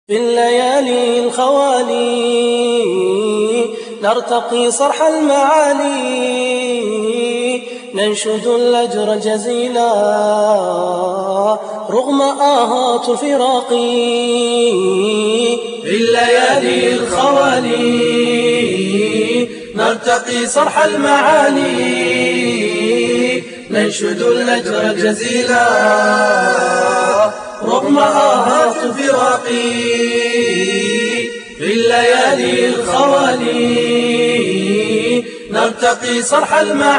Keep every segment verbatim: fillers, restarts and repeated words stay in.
بالليالي الخوالي نرتقي صرح المعالي، ننشد الأجر جزيلا رغم آهات الفراق. بالليالي الخوالي نرتقي صرح المعالي، ننشد الأجر جزيلا رغم آهات الفراق. بالليالي الخوالي نرتقي صرح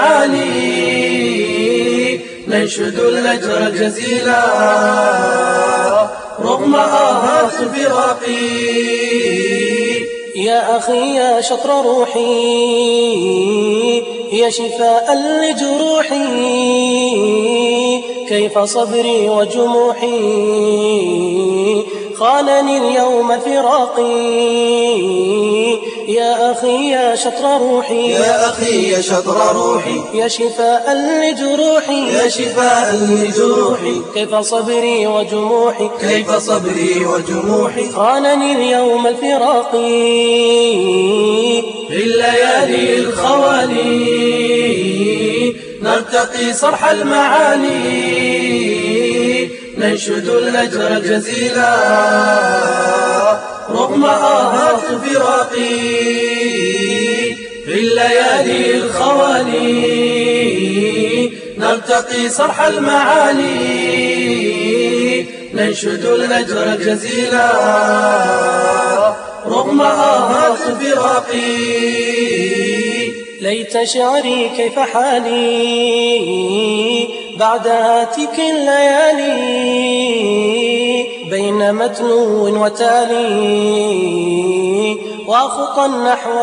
المعالي، ننشد الأجر جزيلا رغم آهات الفراق. يا أخي يا شطر روحي يا شفاء لجروحي، كيف صبري وجموحي خانني اليوم فراقي. يا أخي يا شطر روحي يا أخي يا شطر روحي يا شفاء لجروحي يا شفاء لجروحي، كيف صبري وجموحي كيف صبري وجموحي خانني اليوم الفراق. بالليالي الخوالي نرتقي صرح المعالي، ننشد الأجر جزيلا رغم آهات الفراق. بالليالي الخوالي نرتقي صرح المعالي، ننشد الأجر جزيلا رغم آهات الفراق. ليت شعري كيف حالي بعد هاتك الليالي، بين متلو وتالي وخطى نحو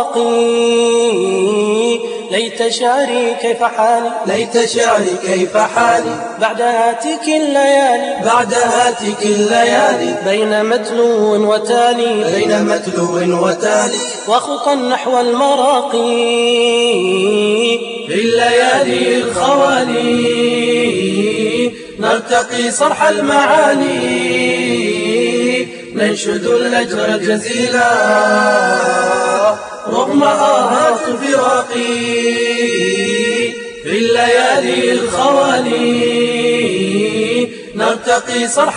المراقي. ليت شعري كيف حالي ليت شعري كيف حالي بعد هاتك الليالي بعد هاتك الليالي، بين متلو وتالي بين متلو وتالي وخطى نحو المراقي. بالليالي الخوالي نرتقي صرح المعالي، ننشد الأجر جزيلا رغم آهات الفراق. بالليالي الخوالي نرتقي صرح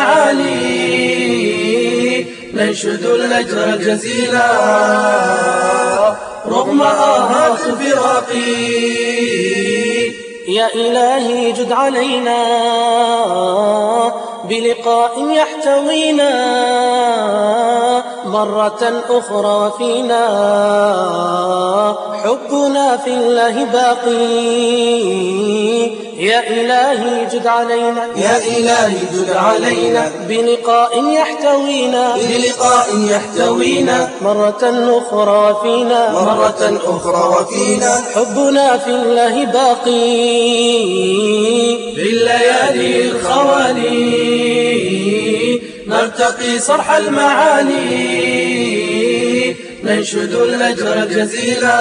المعالي، ننشد الأجر جزيلا رغم آهات الفراق. يا إلهي جد علينا بلقاء يحتوينا مرة أخرى وفينا حبنا في الله باقي. يا إلهي جد علينا يا إلهي جد علينا بلقاء يحتوينا بلقاء يحتوينا مرة أخرى وفينا مرة أخرى وفينا حبنا في الله باقي. بالليالي الخوالي نرتقي صرح المعالي، ننشد الأجر جزيلا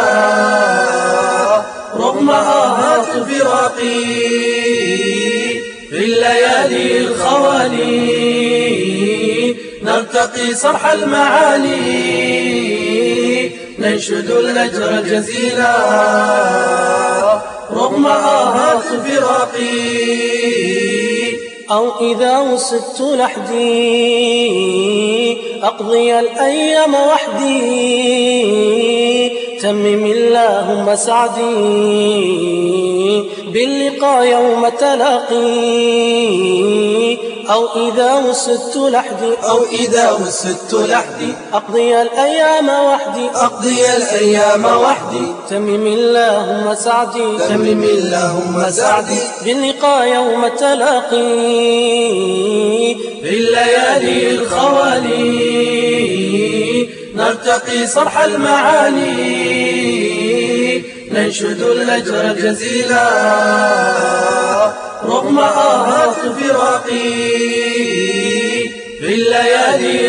رغم آهات الفراق. بالليالي الخوالي نرتقي صرح المعالي، ننشد الأجر جزيلا رغم آهات الفراق. أو إذا وصدت لحدي أقضي الأيام وحدي، تمم اللهم سعدي باللقاء يوم تلاقي. أو إذا وصدت لحدي أو إذا وصدت لحدي أقضي الأيام وحدي أقضي الأيام وحدي، تمم اللهم سعدي تمم اللهم سعدي باللقاء يوم تلاقي. بالليالي الخوالي نرتقي صرح المعالي، ننشد الأجر جزيلا رغم آهات الفراق. بالليالي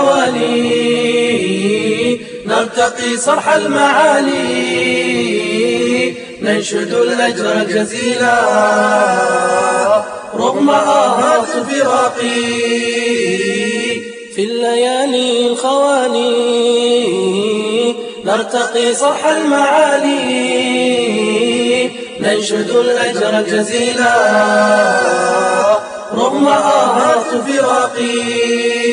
الخوالي نرتقي صرح المعالي، ننشد الأجر جزيلا رغم آهات الفراق. في الليالي الخوالي نرتقي صرح المعالي ننشد الأجر جزيلا رغم آهات فراقي